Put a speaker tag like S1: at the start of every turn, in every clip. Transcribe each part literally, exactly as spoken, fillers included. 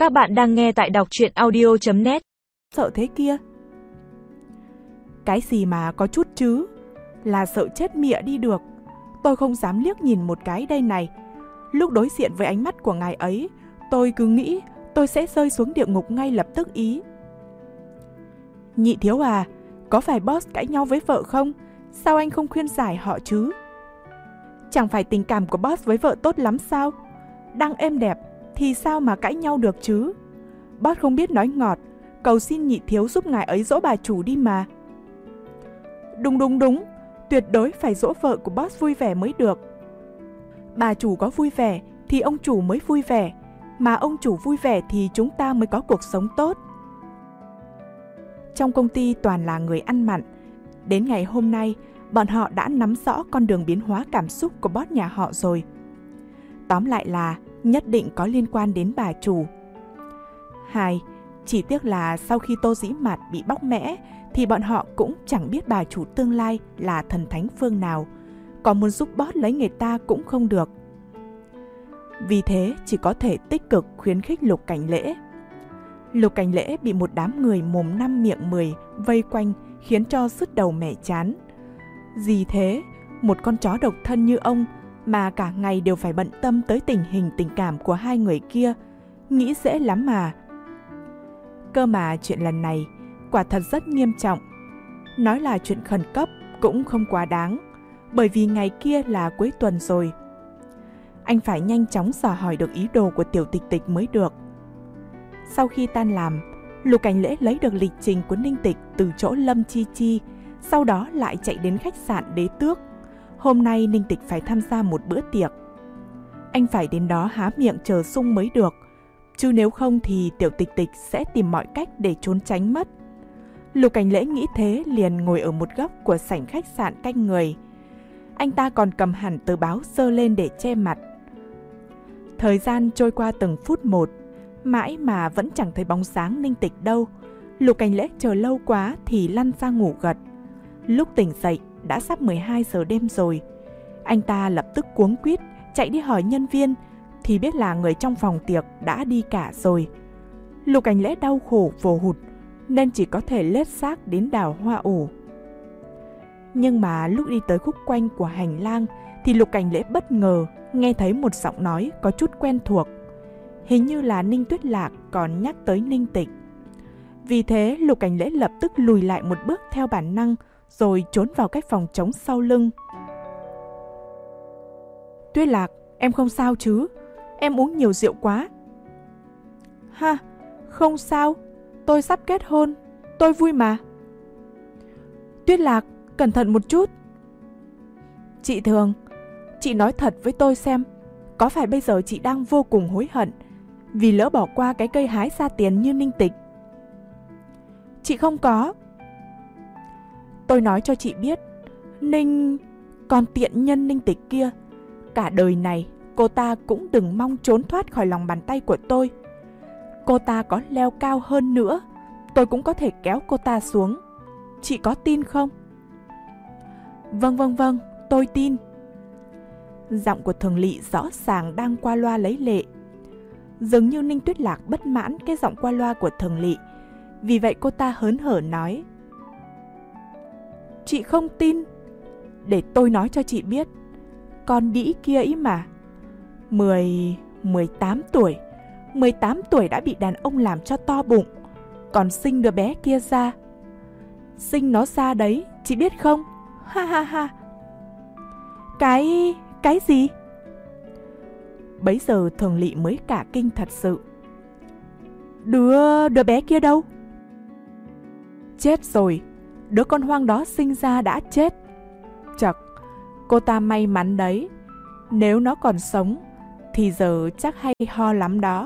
S1: Các bạn đang nghe tại đọc truyện audio chấm net.
S2: Sợ thế kia. Cái gì mà có chút chứ, là sợ chết mịa đi được. Tôi không dám liếc nhìn một cái đây này. Lúc đối diện với ánh mắt của ngài ấy, tôi cứ nghĩ tôi sẽ rơi xuống địa ngục ngay lập tức ý. Nhị thiếu à, có phải boss cãi nhau với vợ không? Sao anh không khuyên giải họ chứ? Chẳng phải tình cảm của boss với vợ tốt lắm sao? Đang êm đẹp thì sao mà cãi nhau được chứ? Boss không biết nói ngọt, cầu xin nhị thiếu giúp ngài ấy dỗ bà chủ đi mà. Đúng đúng đúng, tuyệt đối phải dỗ vợ của boss vui vẻ mới được. Bà chủ có vui vẻ thì ông chủ mới vui vẻ, mà ông chủ vui vẻ thì chúng ta mới có cuộc sống tốt. Trong công ty toàn là người ăn mặn. Đến ngày hôm nay, bọn họ đã nắm rõ con đường biến hóa cảm xúc của boss nhà họ rồi. Tóm lại là nhất định có liên quan đến bà chủ. Hai, chỉ tiếc là sau khi Tô Dĩ Mạt bị bóc mẽ thì bọn họ cũng chẳng biết bà chủ tương lai là thần thánh phương nào, còn muốn giúp boss lấy người ta cũng không được. Vì thế chỉ có thể tích cực khuyến khích Lục Cảnh Lễ. Lục Cảnh Lễ bị một đám người mồm năm miệng mười vây quanh khiến cho sứt đầu mẻ chán. Gì thế, một con chó độc thân như ông mà cả ngày đều phải bận tâm tới tình hình tình cảm của hai người kia, nghĩ dễ lắm mà. Cơ mà chuyện lần này quả thật rất nghiêm trọng. Nói là chuyện khẩn cấp cũng không quá đáng, bởi vì ngày kia là cuối tuần rồi. Anh phải nhanh chóng dò hỏi được ý đồ của Tiểu Tịch Tịch mới được. Sau khi tan làm, Lục Cảnh Lễ lấy được lịch trình của Ninh Tịch từ chỗ Lâm Chi Chi, sau đó lại chạy đến khách sạn Đế Tước. Hôm nay Ninh Tịch phải tham gia một bữa tiệc. Anh phải đến đó há miệng chờ sung mới được, chứ nếu không thì Tiểu Tịch Tịch sẽ tìm mọi cách để trốn tránh mất. Lục Cảnh Lễ nghĩ thế liền ngồi ở một góc của sảnh khách sạn canh người. Anh ta còn cầm hẳn tờ báo giơ lên để che mặt. Thời gian trôi qua từng phút một, mãi mà vẫn chẳng thấy bóng dáng Ninh Tịch đâu. Lục Cảnh Lễ chờ lâu quá thì lăn ra ngủ gật. Lúc tỉnh dậy đã sắp mười hai giờ đêm rồi. Anh ta lập tức cuống quýt chạy đi hỏi nhân viên thì biết là người trong phòng tiệc đã đi cả rồi. Lục Cảnh Lễ đau khổ vồ hụt nên chỉ có thể lết xác đến đảo Hoa ủ. Nhưng mà lúc đi tới khúc quanh của hành lang thì Lục Cảnh Lễ bất ngờ nghe thấy một giọng nói có chút quen thuộc. Hình như là Ninh Tuyết Lạc còn nhắc tới Ninh Tịch. Vì thế Lục Cảnh Lễ lập tức lùi lại một bước theo bản năng rồi trốn vào cái phòng trống sau lưng. Tuyết Lạc, em không sao chứ? Em uống nhiều rượu quá. Ha, không sao, tôi sắp kết hôn, tôi vui mà. Tuyết Lạc, cẩn thận một chút. Chị Thường, chị nói thật với tôi xem, có phải bây giờ chị đang vô cùng hối hận vì lỡ bỏ qua cái cây hái ra tiền như Ninh Tịch? Chị không có. Tôi nói cho chị biết, Ninh... Còn tiện nhân Ninh Tịch kia, cả đời này cô ta cũng đừng mong trốn thoát khỏi lòng bàn tay của tôi. Cô ta có leo cao hơn nữa, tôi cũng có thể kéo cô ta xuống. Chị có tin không? Vâng vâng vâng, tôi tin. Giọng của Thường Lị rõ ràng đang qua loa lấy lệ. Dường như Ninh Tuyết Lạc bất mãn cái giọng qua loa của Thường Lị, vì vậy cô ta hớn hở nói: Chị không tin? Để tôi nói cho chị biết, con đĩ kia ý mà, mười, mười tám tuổi, mười tám tuổi đã bị đàn ông làm cho to bụng, còn sinh đứa bé kia ra. Sinh nó ra đấy, chị biết không? Ha ha ha. Cái... cái gì? Bấy giờ Thường Lị mới cả kinh thật sự. Đứa... đứa bé kia đâu? Chết rồi, đứa con hoang đó sinh ra đã chết. Chật, cô ta may mắn đấy. Nếu nó còn sống thì giờ chắc hay ho lắm đó.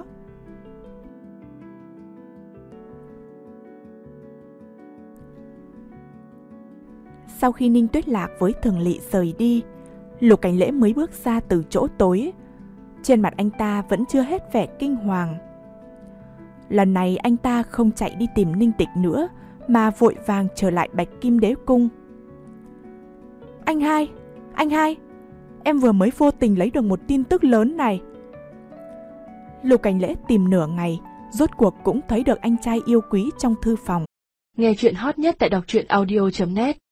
S2: Sau khi Ninh Tuyết Lạc với Thường Lị rời đi, Lục Cảnh Lễ mới bước ra từ chỗ tối. Trên mặt anh ta vẫn chưa hết vẻ kinh hoàng. Lần này anh ta không chạy đi tìm Ninh Tịch nữa, mà vội vàng trở lại Bạch Kim Đế Cung. Anh hai, anh hai, em vừa mới vô tình lấy được một tin tức lớn này. Lục Cảnh Lễ tìm nửa ngày rốt cuộc cũng thấy được anh trai yêu quý trong thư phòng.
S3: Nghe chuyện hot nhất tại đọc truyện audio chấm net.